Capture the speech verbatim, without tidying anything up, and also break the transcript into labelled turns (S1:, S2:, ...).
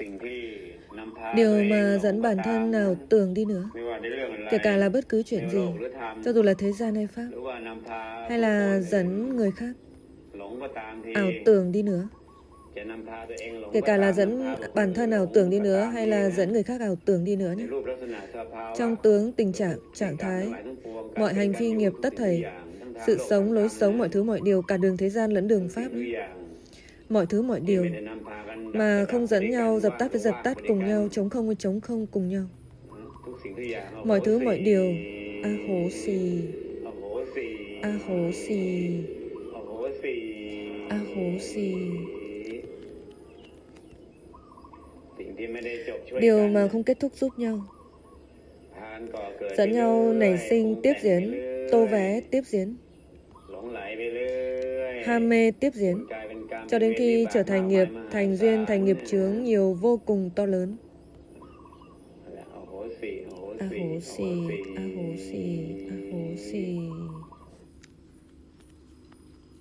S1: Điều mà dẫn bản thân ảo tưởng đi nữa, kể cả là bất cứ chuyện gì, cho dù là thế gian hay pháp, hay là dẫn người khác ảo tưởng đi nữa, kể cả là dẫn bản thân ảo tưởng đi nữa, hay là dẫn người khác ảo tưởng đi nữa nhé. Trong tướng, tình trạng, trạng thái, mọi hành phi nghiệp tất thảy, sự sống, lối sống, mọi thứ mọi điều, cả đường thế gian lẫn đường pháp, mọi thứ mọi điều mà không dẫn nhau, dập tắt với dập tắt cùng nhau, chống không với chống không cùng nhau. Mọi thứ mọi điều, a hố xì, a hố xì, a hố xì. Điều mà không kết thúc giúp nhau, dẫn nhau nảy sinh tiếp diễn, tô vé tiếp diễn, ham mê tiếp diễn, cho đến khi trở thành nghiệp, thành duyên, thành nghiệp chướng nhiều vô cùng to lớn. A hố xì, a hố xì, a hố xì.